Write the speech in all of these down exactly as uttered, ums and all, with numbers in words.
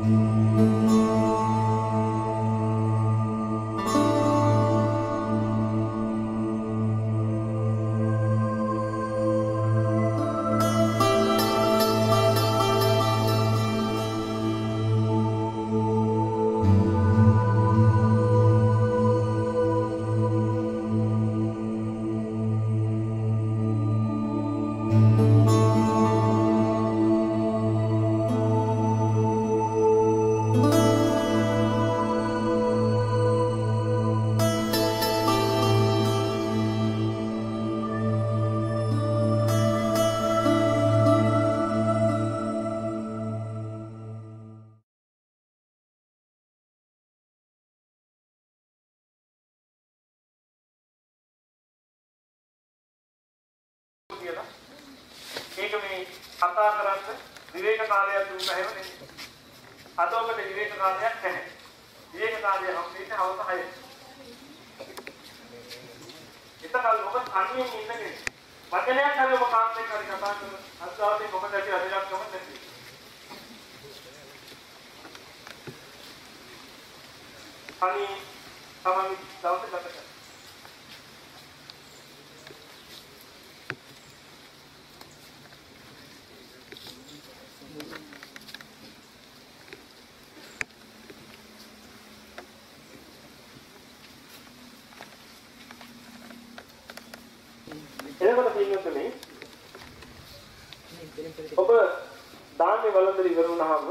ඒක මේ කතා කරන්න විවේක කාලයක් දුන්නා එහෙම නෙමෙයි. අදෝකට විවේක කාලයක් නැහැ. විවේක කාලය හම්බෙන්නේ හවස හයේ. ඉතකල් ඔබ අනියෙන් ඉන්නකේ. වචනයක් හරි ඔබ කාන්තේ කරි කතා කරන අස්වාදේ කොහොමද ඇති අධිරක් කොහොමද නැති. අනි තමයි දවස් ගත කරන්නේ. එතකොට පින්නතුනේ ඔබ දාන්නේ වළඳ ඉවර වුණාම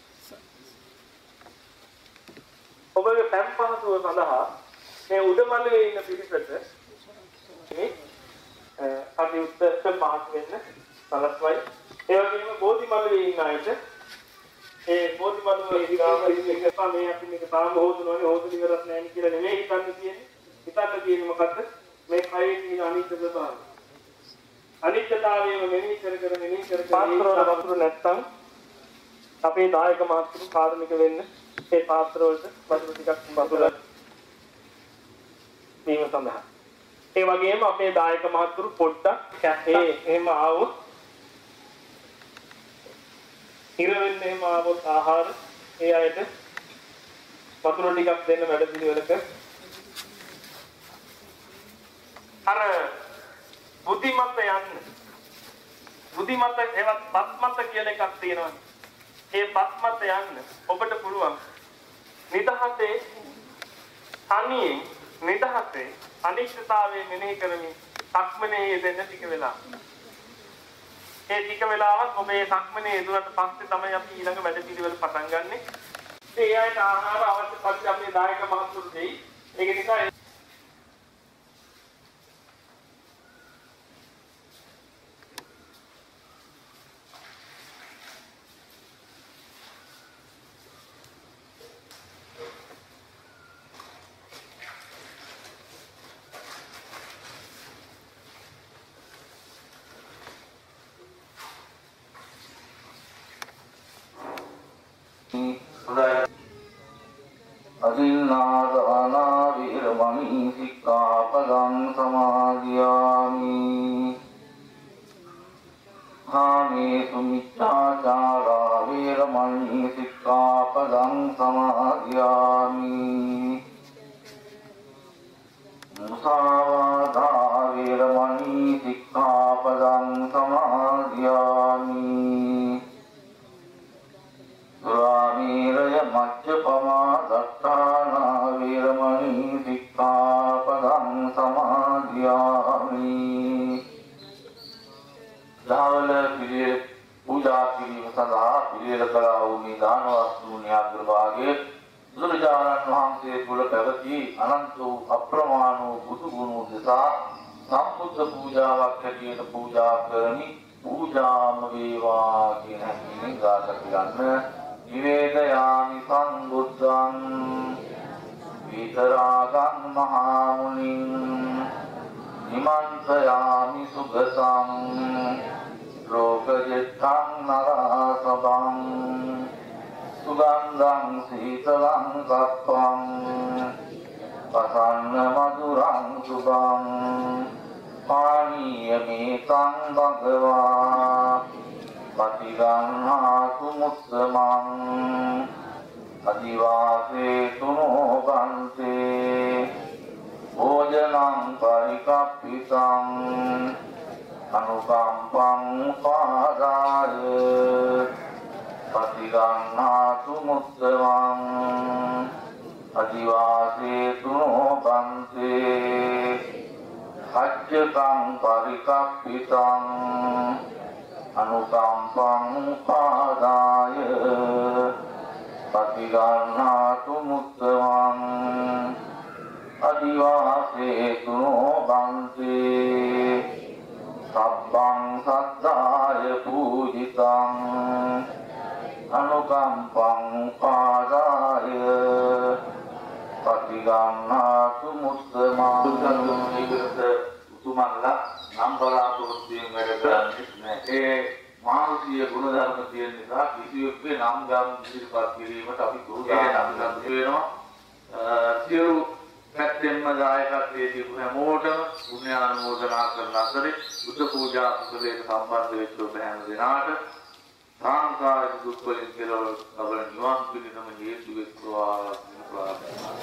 ඔබගේ පැම් පහසුව සඳහා මේ උඩමළුවේ ඉන්න පිරිසට මේ අපි උත්තර පහසු වෙන්න සලස්වයි. ඒ වගේම බෝධිමළුවේ ඉන්න අයට ඒ බෝධිමළුවේ ඉඳලා ඉන්න එක මේ අපි මේක තාම හොදනවනේ හොදන ඉවරක් නැහැ කියලා නෙමෙයි හිතන්න තියෙන්නේ. හිතන්න තියෙන්නේ මොකද්ද? මේ කයේ තියෙන අනිත්‍ය ස්වභාවය. අනිත්‍යතාවයම මෙනෙහි කර කර මෙනෙහි කර කර පාත්‍රවල වතුර නැත්තම් අපේ දායක මාතෘ කාර්මික වෙන්න ඒ පාත්‍ර වලට වතුර ටිකක් වතුර මේව සඳහා. ඒ වගේම අපේ දායක මාතෘ පොඩ්ඩක් ඒ එහෙම ආවොත් ඉර වෙන්න එහෙම ආවොත් ආහාර ඒ අයට වතුර ටිකක් දෙන්න වැඩ පිළිවෙලක අර බුද්ධිමත්ත යන්න බුද්ධිමත්ත ඒවත් පත්මත්ත කියලා එකක් තියෙනවා. ඒ පත්මත්ත යන්න ඔබට පුළුවන් නිදහසේ තනියෙන් නිදහසේ අනිශ්චිතතාවයේ මෙනෙහි කරමින් සක්මනේ යෙදෙන්න ටික වෙලා. ඒ ටික වෙලාවක් ඔබ මේ සක්මනේ යෙදුනට පස්සේ තමයි අපි ඊළඟ වැඩ පිළිවෙල පටන් ගන්නෙ. ඒ අයට ආහාර අවශ්‍ය පරිදි අපේ දායක මහතුරු දෙයි. ඒක නිසා අදින්නාදාන වේරමණී සික්ඛාපදං සමාදියාමි. කාමේසු මිච්ඡාචාරා වේරමණී සික්ඛාපදං සමාදියාමි. මුසාවාදා වේරමණී සික්ඛාපදං සමාදියාමි. සුරාමේරය මච්ඡපමා දත්තානා වේරමණී සික්ඛාපදං සමාදියාමි. දහවල පිළිවෙල පූජා කිරීම සඳහා පිළිවෙල කළා වූ මේ දාන වස්තුන් යාග්‍රභාගයේ බුදුරජාණන් වහන්සේ තුල පැවති අනන්ත වූ අප්‍රමාණ වූ බුදු ගුණ උදෙසා සම්බුද්ධ පූජාවක් හැටියට පූජා කරමි. පූජාම වේවා කියන හැඟීමෙන් ගාථා කියන්න. නිවේදයාමි සම්බුද්ධං විතරාගං මහා මුනිං නිමන්තයාමි සුගතං ලෝකජිත්තං නරසබං සුගන්ධං සීතලං සත්වං පසන්න මధుරං සුභං පානීය මේතං භගවා පටිගන්හාතු මුස්සමං අදිවාසේ තුනෝ බන්තේ භෝජනං පරිකප්පිතං අනුකම්පං පාදාය පතිගන්නාතු මුත්තමං අදිවාසේ තුනෝ බන්තේ අච්චකං පරිකප්පිතං අනුකම්පං පාදාය පතිගන්නාතු මුත්තමං අදිවාසේ තුනෝ බන්තේ සබ්බං සද්ධාය පූජිතං අනුකම්පං පාදාය පතිගන්නාතු මුත්තමං දුක්ඛ උතුමන්ලා නම් බලාපොරොත්තුෙන් වැඩ කරන්නේ නැහැ. ඒ මානසික ගුණධර්ම තියෙන නිසා කිසියෙකුගේ නම් ගම් ඉදිරිපත් කිරීමට අපි දුරදාන වෙනවා. සියලු පැත්තෙන්ම දායකත්වයේ දීපු හැමෝටම පුණ්‍යානුමෝදනා කරන අතරේ බුද්ධ පූජා කුසලයට සම්බන්ධ වෙච්ච ඔබ හැම දෙනාට සාංකාරික දුක් වලින් කෙලවර ලබන නිවන් පිණිසම හේතු වෙත්වා කියන ප්‍රාර්ථනාව.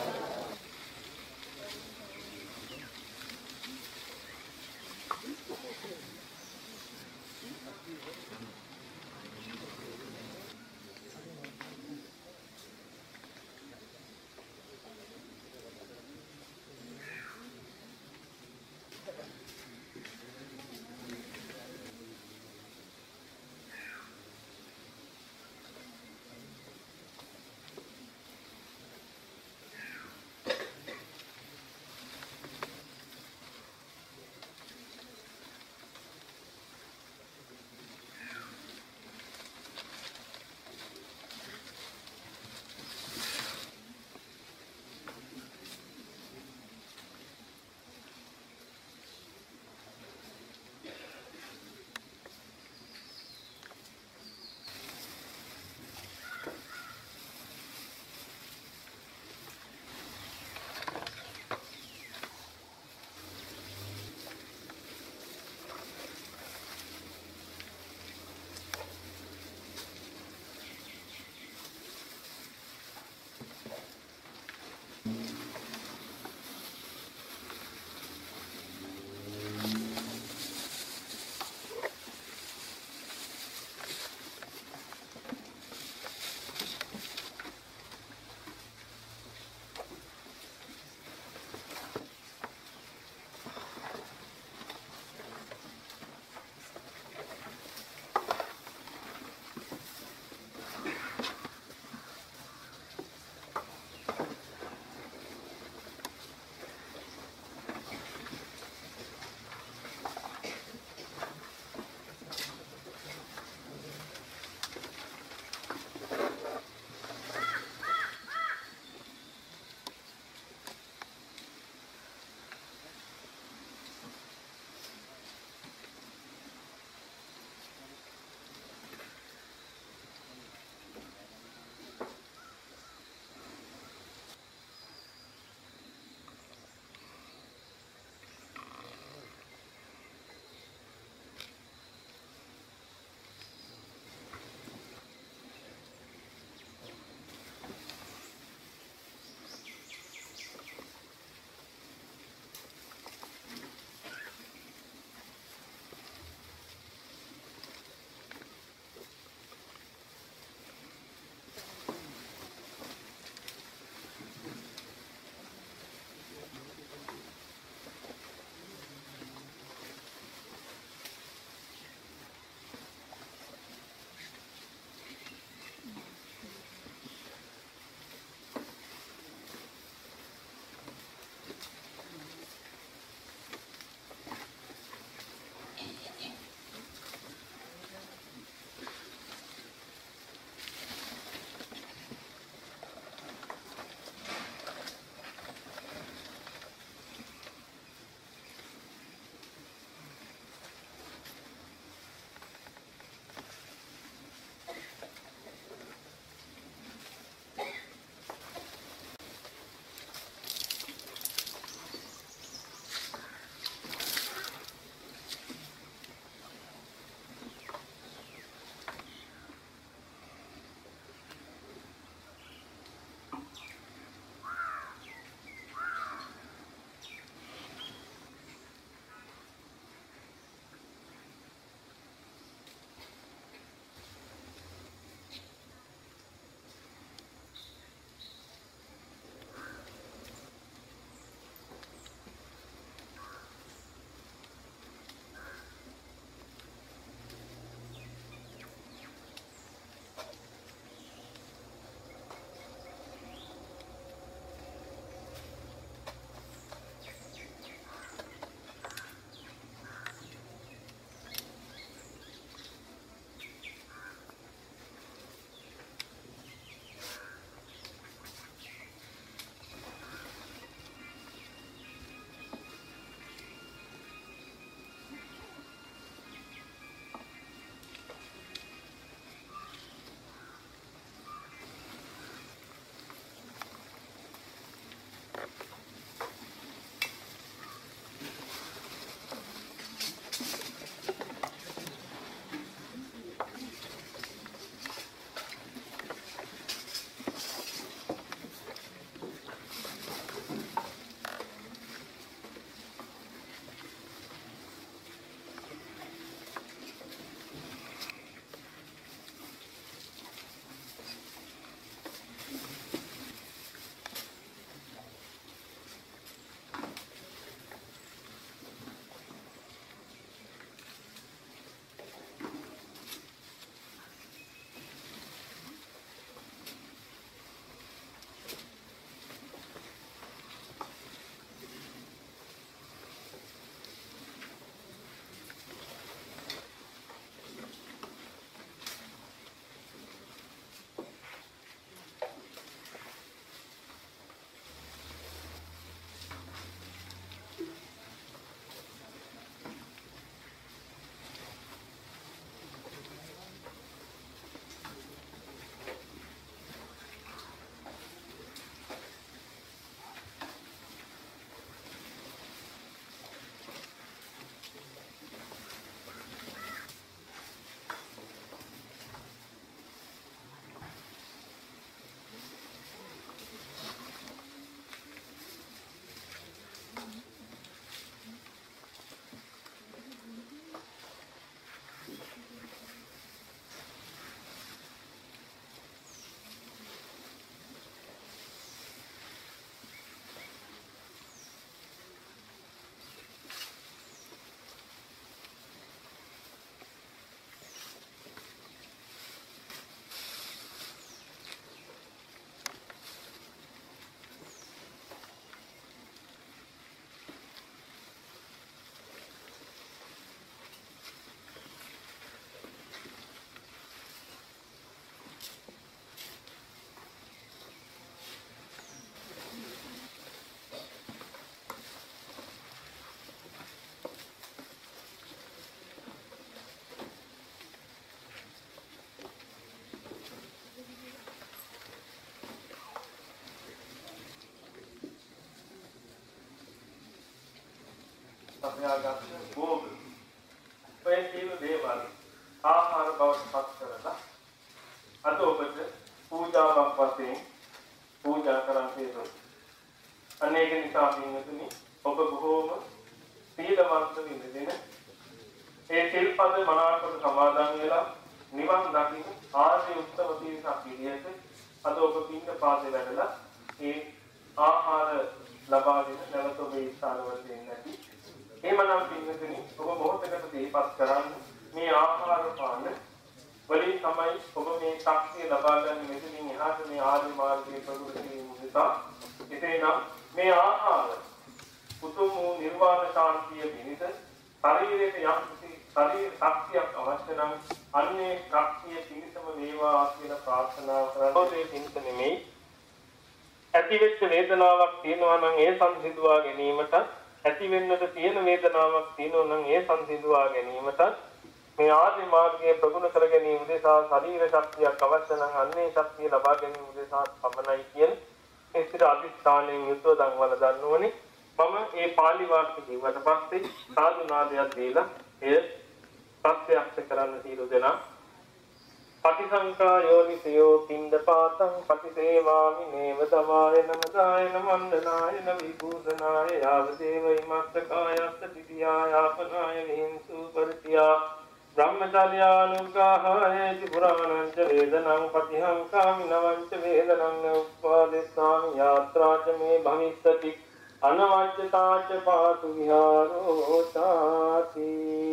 ලබාගත් භෝග ඔය සියලු දේවල් ආහාර බවට පත් කරලා අද ඔබට පූජාවක් වශයෙන් පූජා කරන් තියෙනවා. අනේක නිසා පින්වතුනි ඔබ බොහෝම සීලවන්ත වෙන්න ඒ සිල්පද මනාකොට සමාදන් වෙලා නිවන් දකින්න ආර්ය උත්තම තීරසක් විදියට අද ඔබ පින්න පාදේ වැඩලා ඒ ආහාර ලබාගෙන නැවත ඔබේ ස්ථානවලට එන්නේ නැති. එහෙමනම් පින්වතුනි ඔබ මොහොතකට දීපත් කරන්න මේ ආහාර පාන වලින් තමයි ඔබ මේ ශක්තිය ලබා ගන්න මෙතනින් එහාට මේ ආර්ය මාර්ගයේ ප්‍රගුණ කිරීම නිසා. එසේනම් මේ ආහාර උතුම් වූ නිර්වාණ ශාන්තිය පිණිස ශරීරයට යම් කිසි ශරීර ශක්තියක් අවශ්‍ය නම් අන්නේ ශක්තිය පිණිසම වේවා කියලා ප්‍රාර්ථනා කරනවා. ඒ පිණිස නෙමෙයි ඇතිවෙච්ච වේදනාවක් තියෙනවා නම් ඒ සංසිඳුවා ගැනීමට ඇති වෙන්නට තියෙන වේදනාවක් තියෙනවා නම් ඒ සංසිඳුවා ගැනීමට මේ ආර්ය මාර්ගයේ ප්‍රගුණ කර ගැනීම උදෙසා ශරීර ශක්තියක් අවශ්‍ය නම් අන්නේ ශක්තිය ලබා ගැනීම උදෙසා පමණයි කියන ඒ සිත අධිෂ්ඨානයෙන් යුතුව දන්වල ගන්න ඕනේ. මම මේ පාලි වාක්‍ය කිව්වට පස්සේ සාදු නාදයක් දීලා එය ප්‍රත්‍යක්ෂ කරන්න තීරු දෙනා. පටිසංකා යෝනිසයෝ පින්දපාතං පටිසේවාමි නේව දමාය නමදායන මණ්ඩනායන විභූෂනාය යාව දේවයි මත්තකායස්ස තිතියායාපනාය විහිංසු පරිත්‍යා බ්‍රහ්මචර්යානුගාහයති පුරාණංච වේදනං පටිහංකාමි නවංච වේදනං උප්පාදෙස්සාමි යාත්‍රාච මේ භවිස්සති අනවජ්ජතාච පාතු විහාරෝ තාති.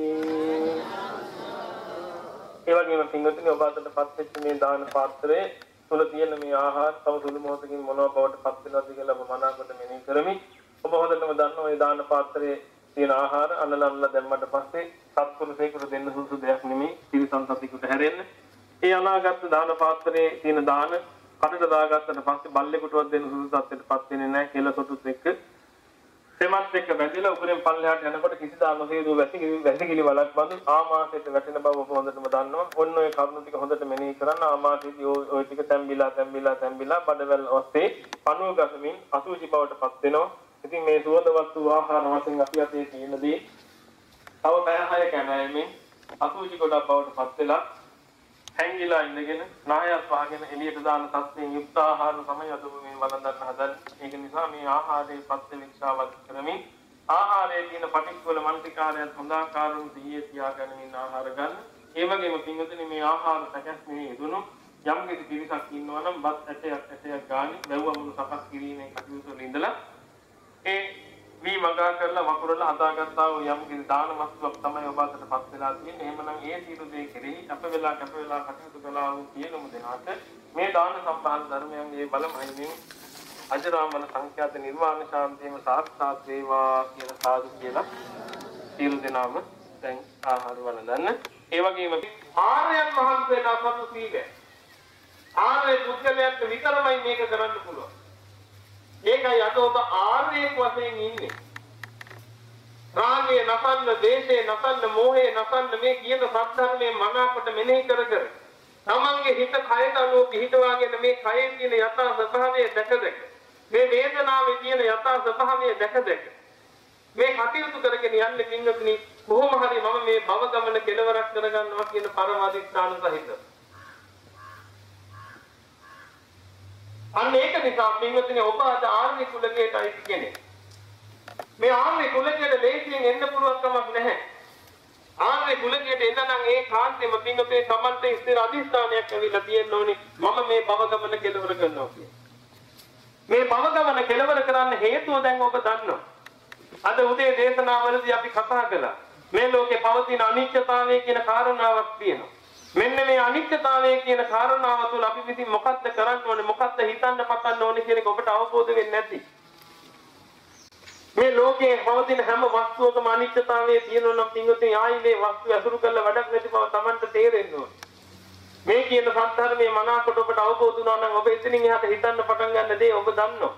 ඒ වගේම පින්වතුනි ඔබ අතට පත් වෙච්ච මේ දාන පාත්‍රයේ තුල තියෙන මේ ආහාර තව සුළු මොහොතකින් මොනවා බවට පත් වෙනවද කියලා ඔබ මනාකොට මෙනෙහි කරමින් ඔබ හොඳටම දන්නවා මේ දාන පාත්‍රයේ තියෙන ආහාර අනලම්ලා දැම්මට පස්සේ සත්පුරුෂයෙකුට දෙන්න සුසු දෙයක් නෙමෙයි තිරිසන් සතෙකුට හැරෙන්න. ඒ අනාගත දාන පාත්‍රයේ තියෙන දාන කටට දාගත්තට පස්සේ බල්ලෙකුටවත් දෙන්න සුසු තත්ත්වයටපත් වෙන්නේ නැහැ කියලා සොටුත් එක්ක සෙමත් එක්ක වැදිලා උඩින් පල්ලෙහාට යනකොට කිසිදා නොසේදු වැසි වැසිකිලි වලක් බඳු ආමාශයට වැටෙන බව ඔබ හොඳටම දන්නවා. ඔන්න ඔය කරුණු ටික හොඳට මෙනෙහි කරන්න. ආමාශයේදී ඔය ටික තැම්බිලා තැම්බිලා තැම්බිලා බඩවැල් ඔස්සේ පණුව ගසමින් අසුචි බවටපත් වෙනවා. ඉතින් මේ සුවඳවත් වූ ආහාර වශයෙන් අපි අතේ තියෙනදී තව පැය හය කැමෑමෙන් අසුචි ගොඩක් බවටපත් වෙලා හැංගිලා ඉඳගෙන නායස් වහගෙන එළියට දාන තත්ත්වයෙන් යුක්ත ආහාර තමයි අද මේ වළඳන්න හදන්නේ. ඒක නිසා මේ ආහාරයේ ප්‍රතිවික්ෂාවක් කරමින් ආහාරයේ තියෙන පටික්කුල මනසිකාරයත් හොඳ ආකාරව දියේ තියාගන්න ආහාර ගන්න. ඒ වගේම පින්වතුනි මේ ආහාර සැකස්මේ යෙදුණු යම් කිසි පිරිසක් ඉන්නවා නම් බත් ඇටයක් ඇටයක් ගානි බැව්ව මුළු සකස් කිරීමේ කටයුතු වල ඉඳලා ඒ වී මගා කරලා වකුරලා හදාගත්තා වූ යම් කිසි දාන වස්තුවක් තමයි ඔබ අතට පත් වෙලා තියෙන්නේ. එහෙමනම් ඒ සියලු දේ කෙරෙහි අප වෙලා කැප වෙලා කටයුතු කළා වූ සියලුම දෙනාට මේ දාන සම්ප්‍රාණ ධර්මයන්ගේ බලමයිමින් අජරාමර සංඛ්‍යාත නිර්වාණ ශාන්තියම සාක්ෂාත් වේවා කියන සාදු කියලා සියලු දෙනාම දැන් ආහාර වළඳන්න. ඒ වගේම ආර්යයන් වහන්සේලා සතු සීලය ආර්ය පුද්ගලයන්ට විතරමයි මේක කරන්න පුළුවන්. ඒකයි අද ඔබ ආර්යෙක් වශයෙන් ඉන්නේ. රාගයේ නසන්න, දේශයේ නසන්න, මෝහයේ නසන්න මේ කියන සත්‍යධර්මයේ මනාකොට මෙනෙහි කර කර තමන්ගේ හිත කයට අනුව පිහිටවාගෙන මේ කයේ තියෙන යථා ස්වභාවය දැක දැක මේ වේදනාවේ තියෙන යථා ස්වභාවය දැක දැක මේ කටයුතු කරගෙන යන්නේ පින්වත්නි කොහොම හරි මම මේ භව ගමන කෙලවරක් කරගන්නවා කියන පරම අධිෂ්ඨාන සහිත. අන්න ඒක නිසා පින්වත්නි ඔබ අද ආර්ය කුලකයට අයිති කෙනෙක්. මේ ආර්ය කුලකයට ලේසියෙන් එන්න පුළුවන් කමක් නැහැ. ආර්ය කුලකයට එන්න නම් ඒ කාන්තේම පින්වත්නි සමන්ත ඉස්තර අධිෂ්ඨානයක් ඇවිල්ලා තියෙන්න ඕනේ. මම මේ භව ගමන කෙලවර කරනවා කියන්නේ. මේ භව ගමන කෙලවර කරන්න හේතුව දැන් ඔබ දන්නවා. අද උදේ දේශනාවලදී අපි කතා කළා. මේ ලෝකේ පවතින අනිත්‍යතාවය කියන කාරණාවක් තියෙනවා. මෙන්න මේ අනිත්‍යතාවය කියන කාරණාව තුළ අපි විසින් මොකක්ද කරන්න ඕනේ මොකක්ද හිතන්න පටන් ඕනේ කියන එක ඔබට අවබෝධ වෙන්නේ නැති. මේ ලෝකයේ පවතින හැම වස්තුවකම අනිත්‍යතාවය තියෙනවා නම් පින්වත්නි ආයි මේ වස්තු අසුරු කරලා වැඩක් නැති බව Tamanට තේරෙන්න ඕනේ. මේ කියන සත්‍යධර්මයේ මනාකොට ඔබට අවබෝධ වුණා නම් ඔබ එතනින් එහාට හිතන්න පටන් ගන්න දේ ඔබ දන්නවා.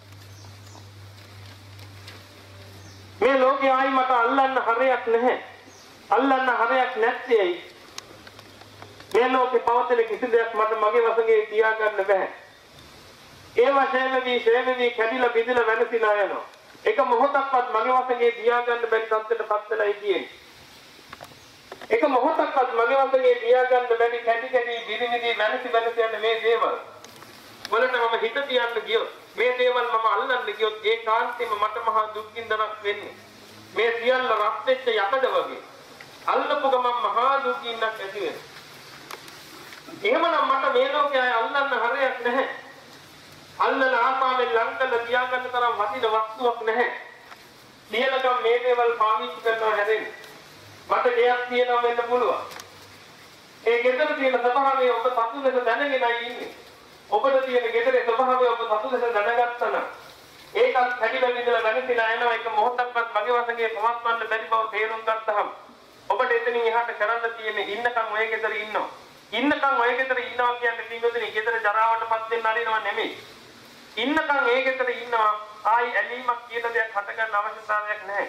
මේ ලෝකයේ ආයි මට අල්ලන්න හරයක් නැහැ. අල්ලන්න හරයක් නැත්තේ ඇයි? මේ ලෝකේ පවතින කිසි දෙයක් මට මගේ වශයෙන් තියාගන්න බෑ. ඒ වශයෙන්ම මේ ශේමී කැඩිලා බිඳිලා වෙනසිලා යනවා. එක මොහොතක්වත් මගේ වශයෙන් දියාගන්න බැරි තත්ත්වයටපත් වෙලායි තියෙන්නේ. එක මොහොතක්වත් මගේ වශයෙන් දියාගන්න බැරි කැටි කැටි විවිධ වෙනසි වෙනස යන මේ දේවල් වලට මම හිත තියන්න ගියොත් මේ දේවල් මම අල්ලන්න ගියොත් ඒ කාන්තේම මට මහා දුක්ඛින්දනක් වෙන්නේ. මේ සියල්ල රත් වෙච්ච යකඩ වගේ අල්ලපු ගමන් මහා දුක්ඛින්නක් ඇති වෙනවා. එහෙමනම් මට මේ ලෝකයේ අල්ලන්න හරයක් නැහැ. අල්ලන ආපාවෙන් ලංකල තියාගන්න තරම් වටින වස්තුවක් නැහැ. සියලකම් මේ දේවල් පාවිච්චි කරනවා හැදෙන්නේ. මට දෙයක් තියෙනවා වෙන්න පුළුවන්. ඒ ගෙදර තියෙන ස්වභාවය ඔබ සතු ලෙස දැනගෙනයි ඉන්නේ. ඔබට තියෙන ගෙදරේ ස්වභාවය ඔබ සතු ලෙස දැනගත්තා නම් ඒකත් හැදිලා විදලා වෙනසිලා යනවා. එක මොහොතක්වත් මගේ වශයෙන් පවත්වන්න බැරි බව තේරුම් ගත්තහම ඔබට එතනින් එහාට කරන්න තියෙන්නේ ඉන්නකම් ඔය ගෙදර ඉන්නවා. ඉන්නකම් ඔය ගෙදර ඉන්නවා කියන්නේ පින්වතුනි ගෙදර ජරාවටපත් වෙන්න හරිනව නෙමෙයි. ඉන්නකම් ඒ ගෙදර ඉන්නවා. ආයි ඇලීමක් කියන දෙයක් හට ගන්න අවශ්‍යතාවයක් නැහැ.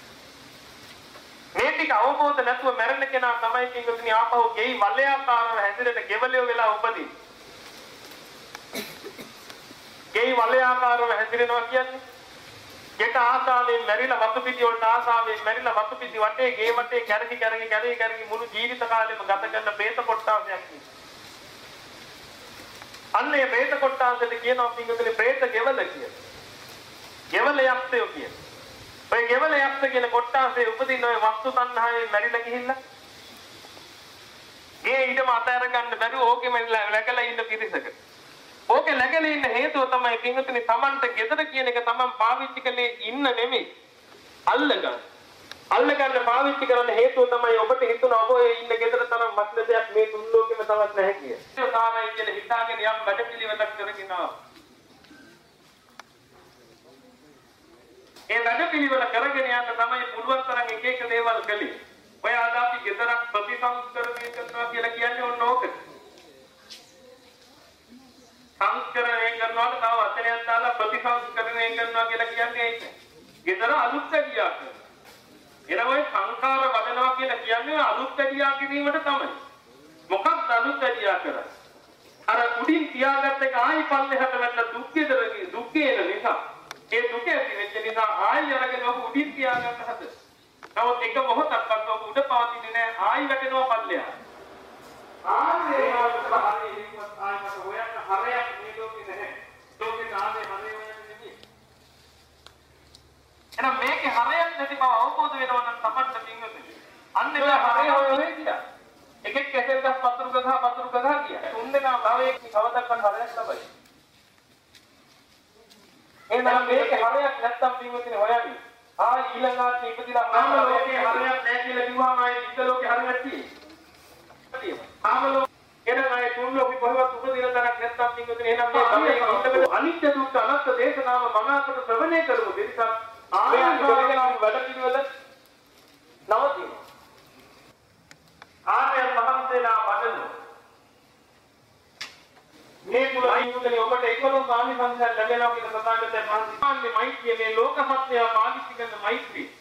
මේ ටික අවබෝධ නැතුව මැරෙන කෙනා තමයි පින්වතුනි ආපහු ගෙයි වලයාකාරව හැදිරෙන ගෙවලිය වෙලා උපදින්නේ. ගෙයි වලයාකාරව හැදිරෙනවා කියන්නේ ගෙට ආසාවෙන් මැරිලා වතු පිටි වලට ආසාවෙන් මැරිලා වතු පිටි වටේ ගේ වටේ කැරකි කැරකි කැරකි කැරකි මුළු ජීවිත කාලෙම ගත කරන പ്രേත කොට්ටාසයක් නේ. අන්නේ പ്രേත කොට්ටාසෙට කියනවා පින්වතුනි പ്രേත ගෙවල කියලා. ගෙවල යක්තයෝ කියන. ඔය ගෙවල යක්ත කියන කොට්ටාසේ උපදින ඔය වස්තු තණ්හාවෙන් මැරිලා ගිහිල්ලා ගේ ඊටම අතහැර ගන්න බැරුව ඕකෙම läගලා ඉන්න පිරිසක. ඕකේ läගලා ඉන්න හේතුව තමයි පින්වතුනි Tamanට ගෙදර කියන එක Taman පාවිච්චි කළේ ඉන්න නෙමෙයි. අල්ලගන්න. අල්ලගන්න පාවිච්චි කරන්න හේතුව තමයි ඔබට හිතුණා ඔබ ඒ ඉන්න ගෙදර තරම් වටින දෙයක් මේ තුන් ලෝකෙම තවත් නැහැ කිය. ඒක තමයි කියලා හිතාගෙන යම් වැඩපිළිවෙලක් කරගෙන ආවා. ඒ වැඩපිළිවෙල කරගෙන යන්න තමයි පුළුවන් තරම් එක එක දේවල් කළේ. ඔය අද අපි ගෙදරක් ප්‍රතිසංස්කරණය කරනවා කියලා කියන්නේ ඕන ඕකට. සංස්කරණය කරනවා තව වචනයක් දාලා ප්‍රතිසංස්කරණය කරනවා කියලා කියන්නේ ඒක. ගෙදර අලුත් කැඩියා කරනවා. එනවයි සංඛාර වදනවා කියලා කියන්නේ අලුත් කැඩියා කිරීමට තමයි. මොකක්ද අලුත් කැඩියා කරන්නේ? අර උඩින් තියාගත්ත එක ආයි පල්ලෙහාට වැටලා දුක්ඛේදරගේ දුක්ඛේන නිසා ඒ දුක ඇති වෙච්ච නිසා ආයි අරගෙන ඔබ උඩින් තියාගන්න හද. නමුත් එක මොහොතක්වත් ඔබ උඩ පවතින්නේ නැහැ ආයි වැටෙනවා පල්ලෙහාට. ආන්නේ හරියට ආයමත හොයන්න හරයක් මේ ලෝකේ නැහැ. ලෝකේ ආන්නේ හරය හොයන්නේ නෙමෙයි. එහෙනම් මේකේ හරයක් නැති බව අවබෝධ වෙනවා නම් තමන්ට පින්වතුනි. අන්න ඒ හරය හොයන්නේ කියා. එකෙක් කැසෙල් ගස් පතුරු ගහ පතුරු ගහ කියා. තුන් දෙනා භවයේ කවදක්වත් හරයක් ලබයි. එහෙනම් මේකේ හරයක් නැත්තම් පින්වතුනි හොයන්නේ. ආ ඊළඟට ඉපදිලා කාම ලෝකේ හරයක් නැහැ කියලා කිව්වම ආයේ ඉත ලෝකේ හරයක් තියෙන්නේ. කාම ලෝකේ එන අය තුන් ලෝකේ කොහෙවත් උපදින තරක් නැත්තම් පින්වතුනි එහෙනම් මේ භවයේ ඉන්නකොට අනිත්‍ය දුක්ඛ අනාත්ම දේශනාව මනාකොට ශ්‍රවණය කරමු. දෙවිසත් ආයේ කරගෙන වැඩ පිළිවෙල නවතිනවා. ආර්ය මහන්සේලා වඩන මේ පුරායිනුනේ ඔබට එකොළොස් ආනිසංසයන් ලැබෙනවා කියලා සදාගත මහන්සියන්නේ මෛත්‍රිය මේ ලෝක සත්‍යය පාවිච්චි කරන මෛත්‍රිය